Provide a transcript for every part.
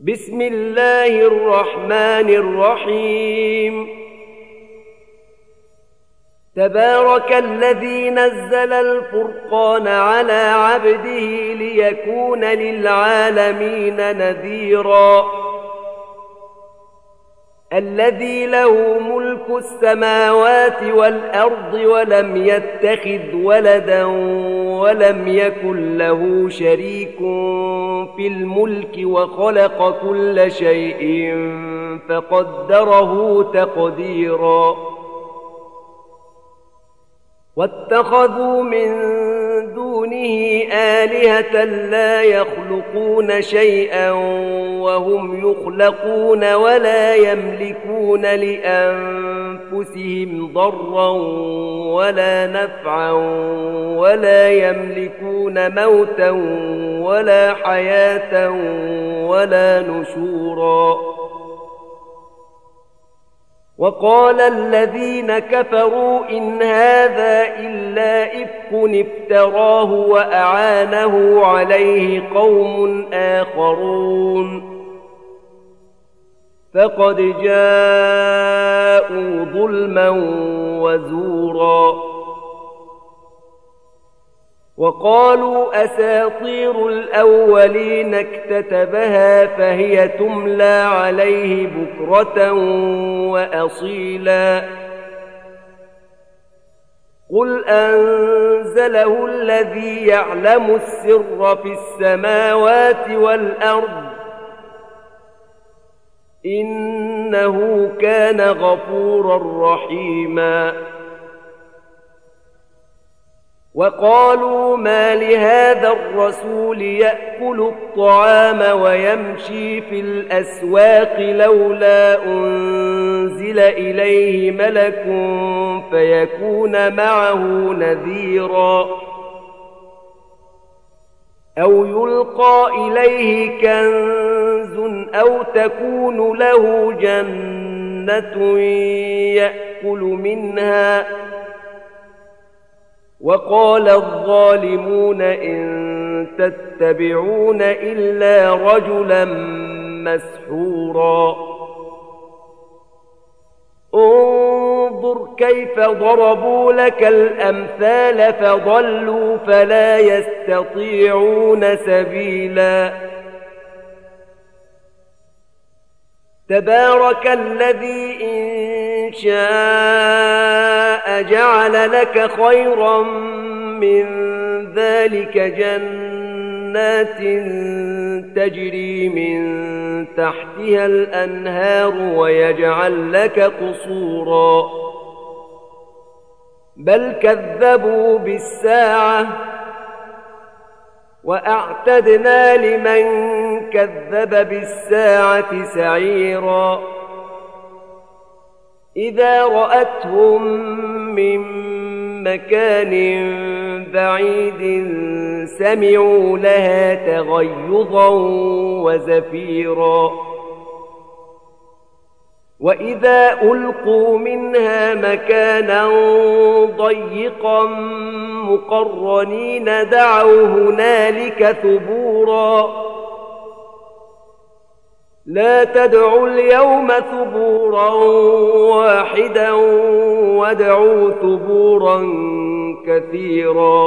بسم الله الرحمن الرحيم. تبارك الذي نزل الفرقان على عبده ليكون للعالمين نذيرا. الذي له ملك السماوات والأرض ولم يتخذ ولدا ولم يكن له شريك في الملك وخلق كل شيء فقدره تقديرا. واتخذوا من دونه آلهة لا يخلقون شيئا وهم يخلقون ولا يملكون لأنفسهم ضرا ولا نفعا ولا يملكون موتا ولا حياة ولا نشورا. وقال الذين كفروا إن هذا إلا إفك افتراه وأعانه عليه قوم آخرون فقد جاءوا ظلما وزورا. وقالوا أساطير الأولين اكتتبها فهي تملى عليه بكرة وأصيلا. قل أنزله الذي يعلم السر في السماوات والأرض إنه كان غفورا رحيما. وقالوا ما لهذا الرسول يأكل الطعام ويمشي في الأسواق لولا أنزل إليه ملك فيكون معه نذيرا أو يلقى إليه كنز أو تكون له جنة يأكل منها. وقال الظالمون إن تتبعون إلا رجلا مسحورا. انظر كيف ضربوا لك الأمثال فضلوا فلا يستطيعون سبيلا. تبارك الذي إن شاء جعل لك خيرا من ذلك جنات تجري من تحتها الأنهار ويجعل لك قصورا بل كذبوا بالساعة وأعتدنا لمن كذب بالساعة سعيرا. إذا رأتهم من مكان بعيد سمعوا لها تغيظا وزفيرا. وإذا ألقوا منها مكانا ضيقا مقرنين دعوا هنالك ثبورا. لا تدعوا اليوم ثبورا واحدا وادعوا ثبورا كثيرا.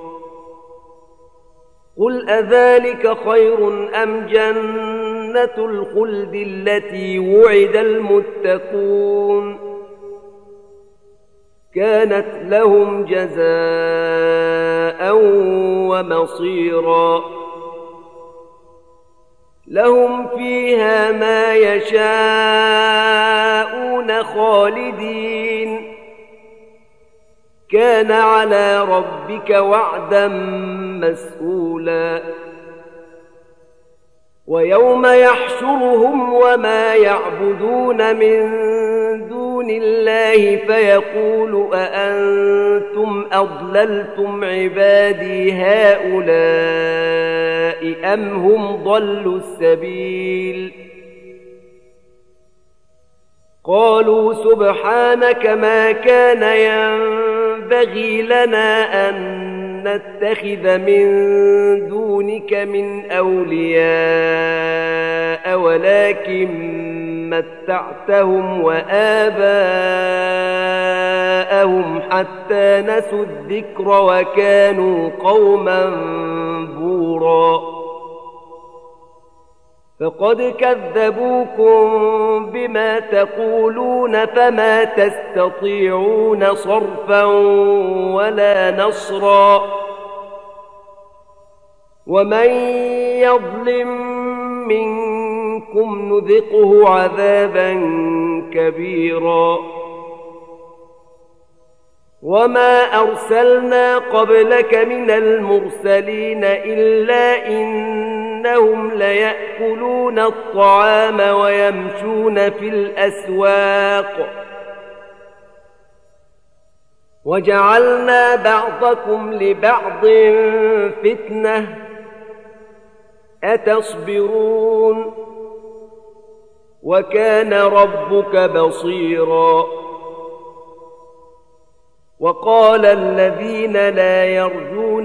قل أذلك خير أم جنة الخلد التي وعد المتقون كانت لهم جزاء ومصيرا. لهم فيها ما يشاءون خالدين كان على ربك وعدا مسئولا. ويوم يحشرهم وما يعبدون من دون الله فيقول أأنتم أضللتم عبادي هؤلاء أم هم ضلوا السبيل. قالوا سبحانك ما كان ينبغي لنا أن نتخذ من دونك من أولياء ولكن متعتهم وآباءهم حتى نسوا الذكر وكانوا قوما بورا فقد كذبوكم بما تقولون فما تستطيعون صرفا ولا نصرا ومن يظلم منكم نذقه عذابا كبيرا وما أرسلنا قبلك من المرسلين إلا إنهم ليأكلون الطعام ويمشون في الأسواق وجعلنا بعضكم لبعض فتنة أتصبرون وكان ربك بصيرا وقال الذين لا يرجون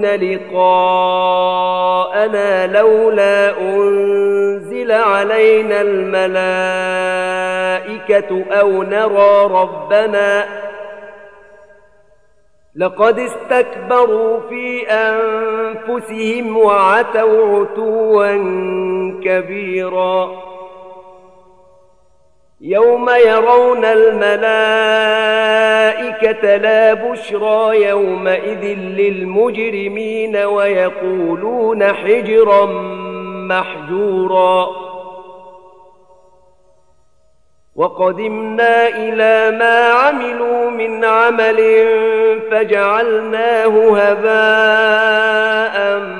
لقاءنا لولا أنزل علينا الملائكة أو نرى ربنا لقد استكبروا في أنفسهم وعتوا عتوا كبيرا يوم يرون الملائكة لا بشرى يومئذ للمجرمين ويقولون حجرا محجورا وقدمنا إلى ما عملوا من عمل فجعلناه هباء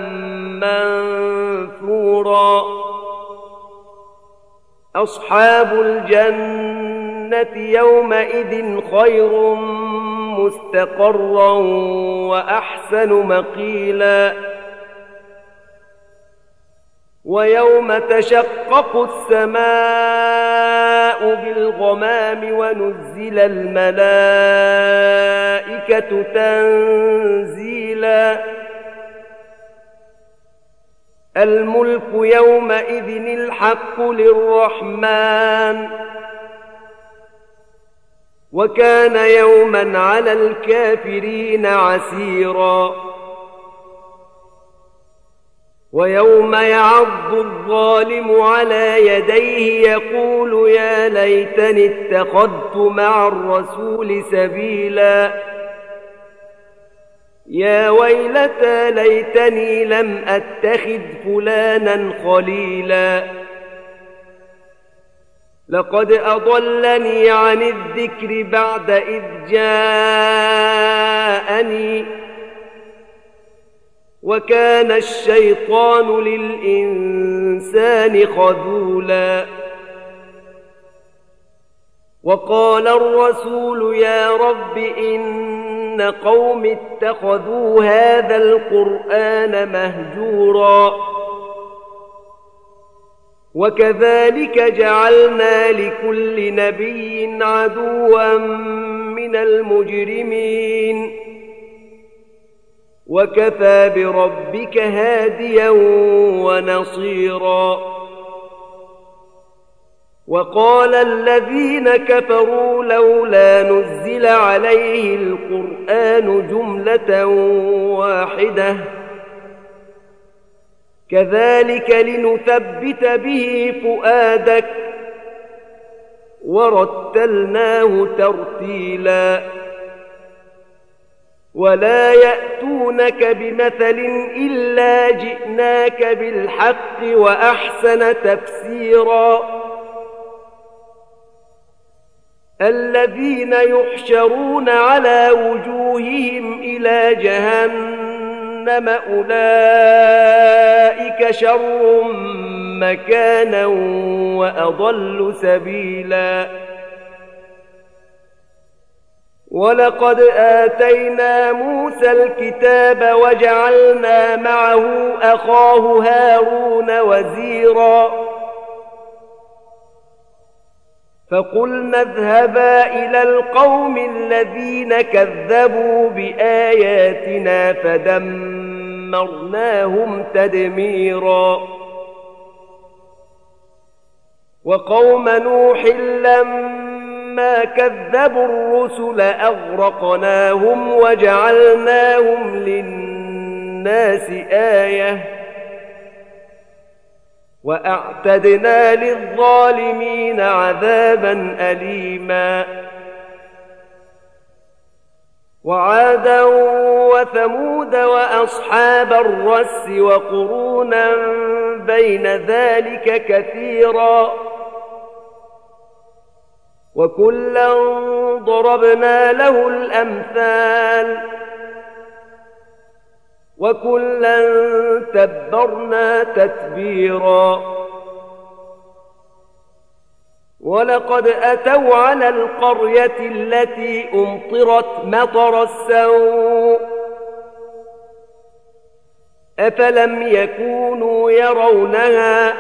منثورا أصحاب الجنة يومئذ خير مستقرا وأحسن مقيلا ويوم تشقق السماء بالغمام ونزل الملائكة تنزيلا الملك يومئذ الحق للرحمن وكان يوما على الكافرين عسيرا ويوم يعض الظالم على يديه يقول يا ليتني اتخذت مع الرسول سبيلا يا ويلتى ليتني لم أتخذ فلانا خليلا لقد أضلني عن الذكر بعد إذ جاءني وكان الشيطان للإنسان خذولا وقال الرسول يا رب إن قوم اتخذوا هذا القرآن مهجورا وكذلك جعلنا لكل نبي عدوا من المجرمين وكفى بربك هاديا ونصيرا وقال الذين كفروا لولا نزل عليه القرآن جملة واحدة كذلك لنثبت به فؤادك ورتلناه ترتيلا ولا يأتونك بمثل إلا جئناك بالحق وأحسن تفسيرا الذين يحشرون على وجوههم إلى جهنم أولئك شر مكانا وأضل سبيلا ولقد آتينا موسى الكتاب وجعلنا معه أخاه هارون وزيرا فقلنا اذهبا إلى القوم الذين كذبوا بآياتنا فدمرناهم تدميرا وقوم نوح لما كذبوا الرسل أغرقناهم وجعلناهم للناس آية وأعتدنا للظالمين عذابا أليما وعادا وثمود وأصحاب الرس وقرونا بين ذلك كثيرا وكلا ضربنا له الأمثال وكلا تبرنا تتبيرا ولقد أتوا على القرية التي أمطرت مطر السوء أفلم يكونوا يرونها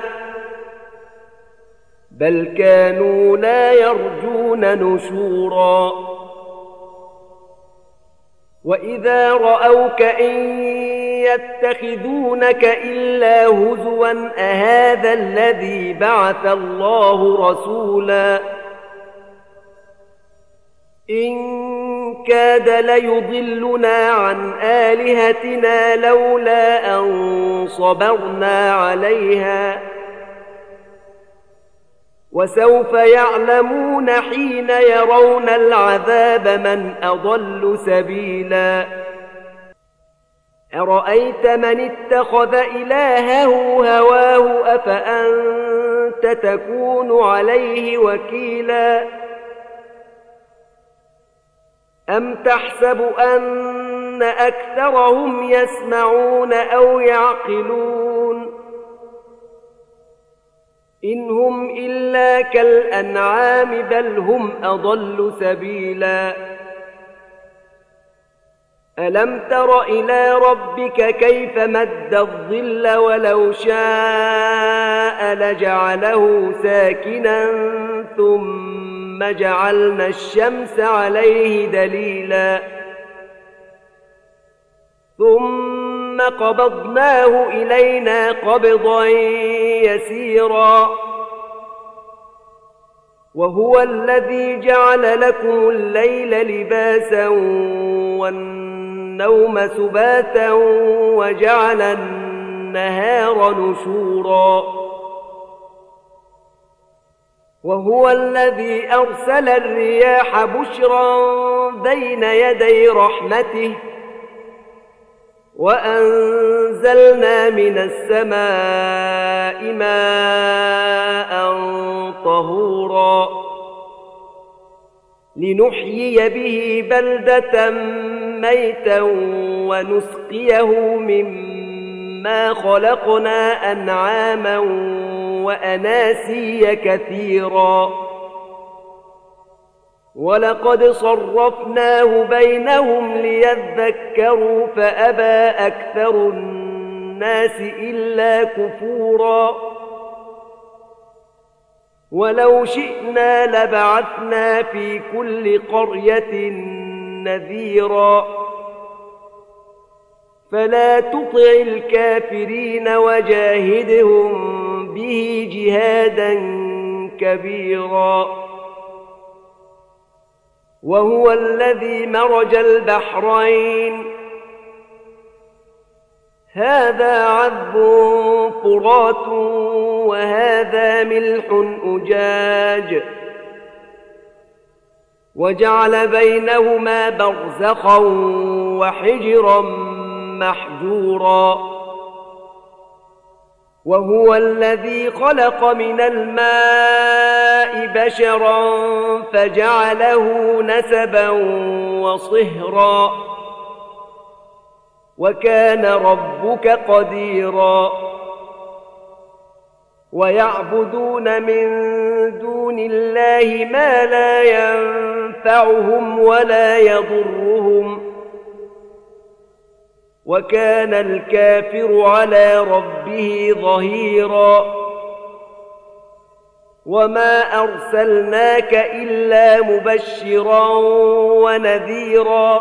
بل كانوا لا يرجون نشورا وإذا رأوك إن يتخذونك إلا هزوا أهذا الذي بعث الله رسولا إن كاد ليضلنا عن آلهتنا لولا أن صبرنا عليها وسوف يعلمون حين يرون العذاب من أضل سبيلا أرأيت من اتخذ إلهه هواه أفأنت تكون عليه وكيلا أم تحسب أن أكثرهم يسمعون أو يعقلون إن هم إلا كالأنعام بل هم أضل سبيلا ألم تر إلى ربك كيف مد الظل ولو شاء لجعله ساكنا ثم جعلنا الشمس عليه دليلا ثم قبضناه إلينا قبضا يسيرا وهو الذي جعل لكم الليل لباسا والنوم سباتا وجعل النهار نشورا وهو الذي أرسل الرياح بشرا بين يدي رحمته وأنزلنا من السماء ماء طهورا لنحيي به بلدة ميتا ونسقيه مما خلقنا أنعاما وأناسيا كثيرا ولقد صرفناه بينهم ليذكروا فأبى أكثر الناس إلا كفورا ولو شئنا لبعثنا في كل قرية نذيرا فلا تطع الكافرين وجاهدهم به جهادا كبيرا وهو الذي مرج البحرين هذا عذب فرات وهذا ملح أجاج وجعل بينهما برزخا وحجرا محجورا وهو الذي خلق من الماء بشرا فجعله نسبا وصهرا وكان ربك قديرا ويعبدون من دون الله ما لا ينفعهم ولا يضرهم وكان الكافر على ربه ظهيرا وما أرسلناك إلا مبشرا ونذيرا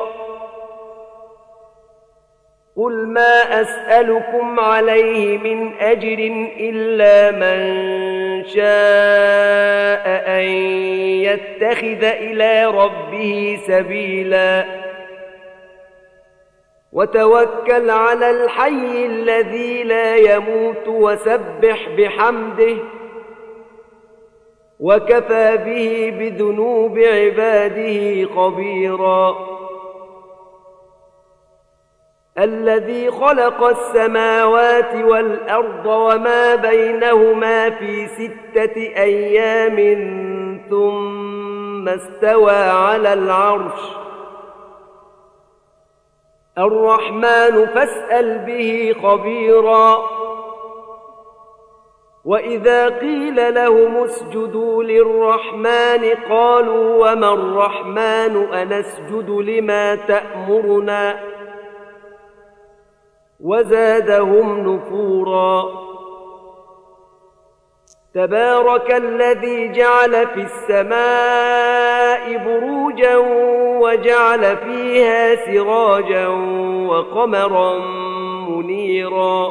قل ما أسألكم عليه من أجر إلا من شاء يتخذ إلى ربه سبيلا وتوكل على الحي الذي لا يموت وسبح بحمده وكفى به بذنوب عباده خبيرا الذي خلق السماوات والأرض وما بينهما في 6 أيام ثم استوى على العرش الرحمن فاسأل به خبيرا وإذا قيل لهم اسجدوا للرحمن قالوا وما الرحمن أنسجد لما تأمرنا وزادهم نفورا تبارك الذي جعل في السماء بروجا وجعل فيها سراجا وقمرا منيرا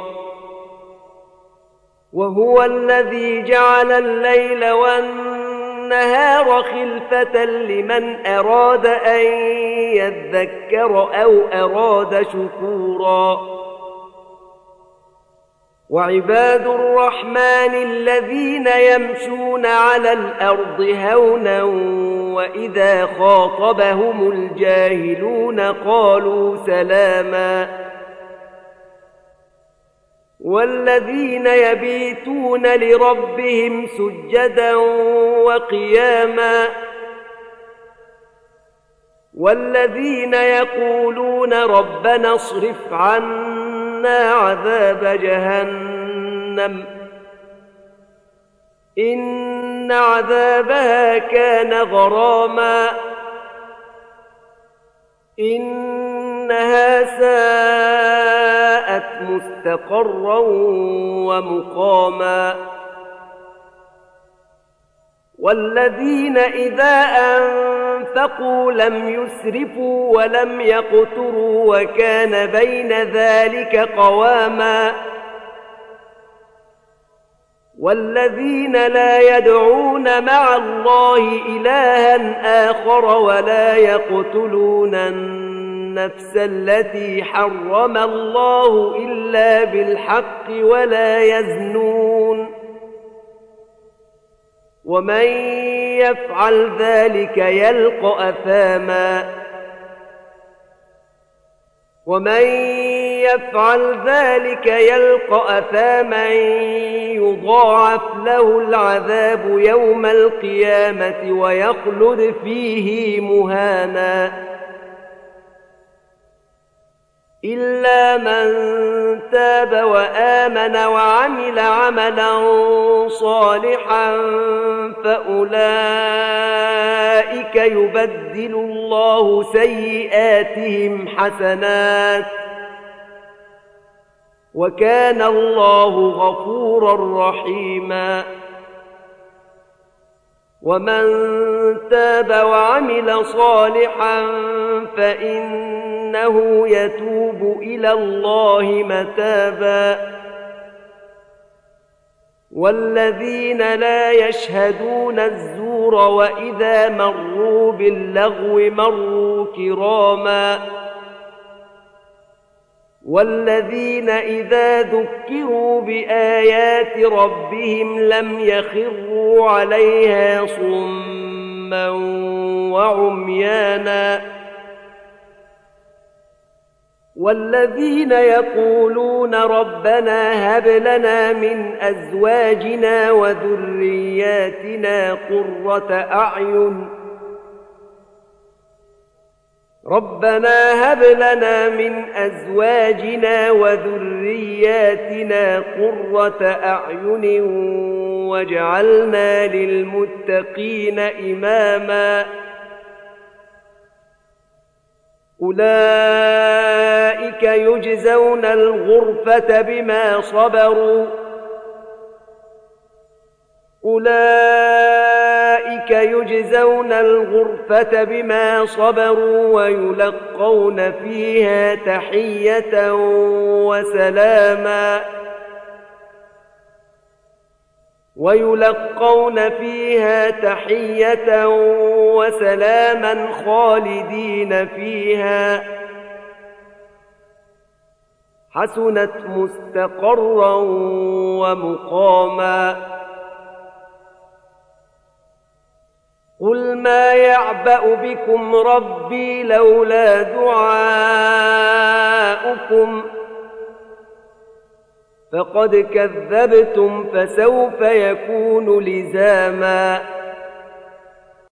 وهو الذي جعل الليل والنهار خلفة لمن أراد أن يذكر أو أراد شكورا وعباد الرحمن الذين يمشون على الأرض هونا وإذا خاطبهم الجاهلون قالوا سلاما والذين يبيتون لربهم سجدا وقياما والذين يقولون ربنا اصرف عنا عذاب جهنم إن عذابها كان غراما إنها ساءت مستقرا ومقاما والذين إذا أنفقوا لم يسرفوا ولم يقتروا وكان بين ذلك قواما والذين لا يدعون مع الله إلها آخر ولا يقتلون النفس التي حرم الله إلا بالحق ولا يزنون ومن يفعل ذلك يلقى أثاما يضاعف له العذاب يوم القيامة ويخلد فيه مهانا إلا من تاب وآمن وعمل عملا صالحا فأولئك يبدل الله سيئاتهم حسنات وكان الله غفورا رحيما ومن تاب وعمل صالحا فإنه يتوب إلى الله متابا والذين لا يشهدون الزور وإذا مروا باللغو مروا كراما والذين إذا ذكروا بآيات ربهم لم يخروا عليها صما وعميانا والذين يقولون ربنا هب لنا من أزواجنا وذرياتنا قرة أعين واجعلنا للمتقين إماما أولئك يجزون الغرفة بما صبروا ويلقون فيها تحية وسلاما ويلقون فيها تحية وسلاما خالدين فيها حسنت مستقرا ومقاما قل ما يعبأ بكم ربي لولا دعاؤكم فقد كذبتم فسوف يكون لزاما